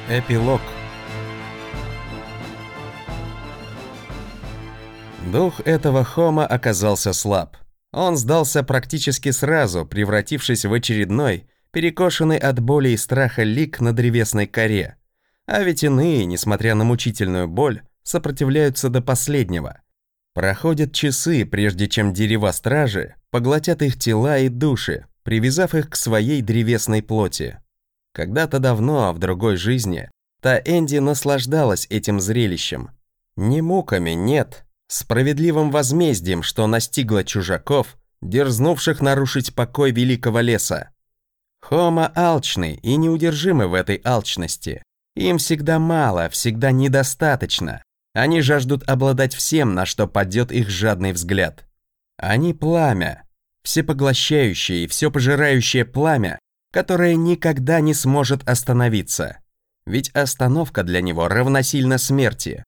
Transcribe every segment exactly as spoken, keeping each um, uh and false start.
Эпилог. Дух этого Хома оказался слаб. Он сдался практически сразу, превратившись в очередной, перекошенный от боли и страха лик на древесной коре. А ведь иные, несмотря на мучительную боль, сопротивляются до последнего. Проходят часы, прежде чем дерева стражи поглотят их тела и души, привязав их к своей древесной плоти. Когда-то давно, в другой жизни, Та-Энди наслаждалась этим зрелищем. Не муками, нет, справедливым возмездием, что настигло чужаков, дерзнувших нарушить покой великого леса. Хома алчны и неудержимы в этой алчности. Им всегда мало, всегда недостаточно. Они жаждут обладать всем, на что падет их жадный взгляд. Они пламя, всепоглощающее и все пожирающее пламя, которое никогда не сможет остановиться. Ведь остановка для него равносильна смерти.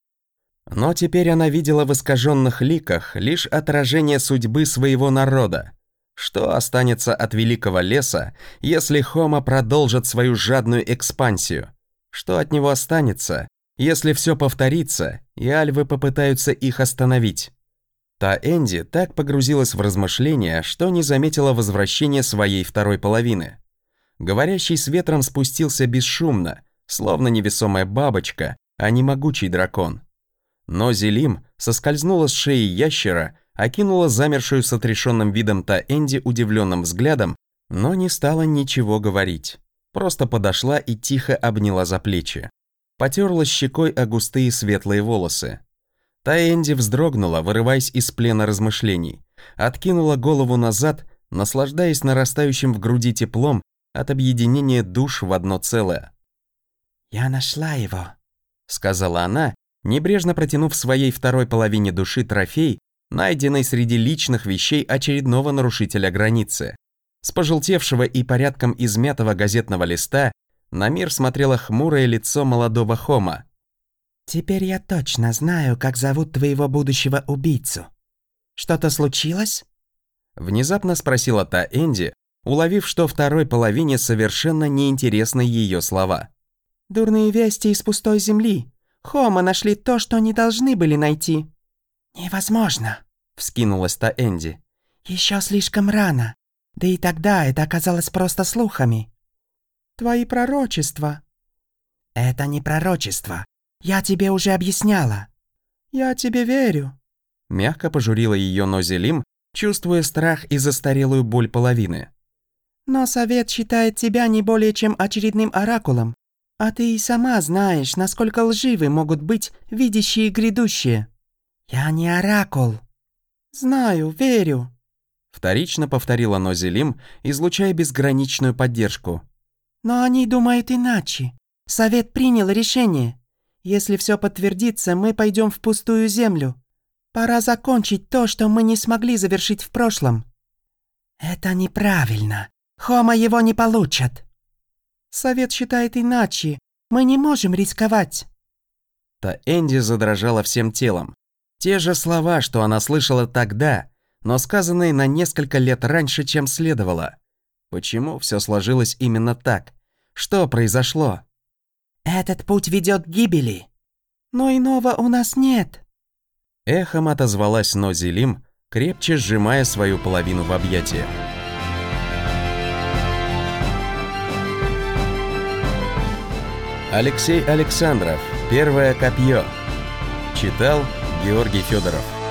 Но теперь она видела в искаженных ликах лишь отражение судьбы своего народа. Что останется от великого леса, если Хома продолжит свою жадную экспансию? Что от него останется, если все повторится, и альвы попытаются их остановить? Та-Энди так погрузилась в размышления, что не заметила возвращения своей второй половины. Говорящий с ветром спустился бесшумно, словно невесомая бабочка, а не могучий дракон. Но Зелим соскользнула с шеи ящера, окинула замершую с отрешенным видом Та-Энди удивленным взглядом, но не стала ничего говорить. Просто подошла и тихо обняла за плечи. Потерла щекой о густые светлые волосы. Та-Энди вздрогнула, вырываясь из плена размышлений, откинула голову назад, наслаждаясь нарастающим в груди теплом от объединения душ в одно целое. «Я нашла его», — сказала она, небрежно протянув своей второй половине души трофей, найденный среди личных вещей очередного нарушителя границы. С пожелтевшего и порядком измятого газетного листа на мир смотрело хмурое лицо молодого Хома. «Теперь я точно знаю, как зовут твоего будущего убийцу. Что-то случилось?» Внезапно спросила Та-Энди, уловив, что второй половине совершенно неинтересны ее слова. «Дурные вести из пустой земли. Хома нашли то, что не должны были найти». «Невозможно», — вскинулась Та-Энди. «Еще слишком рано. Да и тогда это оказалось просто слухами». «Твои пророчества». «Это не пророчество. Я тебе уже объясняла». «Я тебе верю», — мягко пожурила ее Нозелим, чувствуя страх и застарелую боль половины. «Но совет считает тебя не более чем очередным оракулом, а ты и сама знаешь, насколько лживы могут быть видящие грядущее». «Я не оракул». «Знаю, верю», — вторично повторила Нозелим, излучая безграничную поддержку. «Но они думают иначе. Совет принял решение. Если все подтвердится, мы пойдем в пустую землю. Пора закончить то, что мы не смогли завершить в прошлом». «Это неправильно. Хома его не получат». «Совет считает иначе. Мы не можем рисковать». Та-Энди задрожала всем телом. Те же слова, что она слышала тогда, но сказанные на несколько лет раньше, чем следовало. Почему все сложилось именно так? Что произошло? «Этот путь ведет к гибели». «Но иного у нас нет». Эхом отозвалась Нозелим, крепче сжимая свою половину в объятиях. Алексей Александров. Первое копье. Читал Георгий Федоров.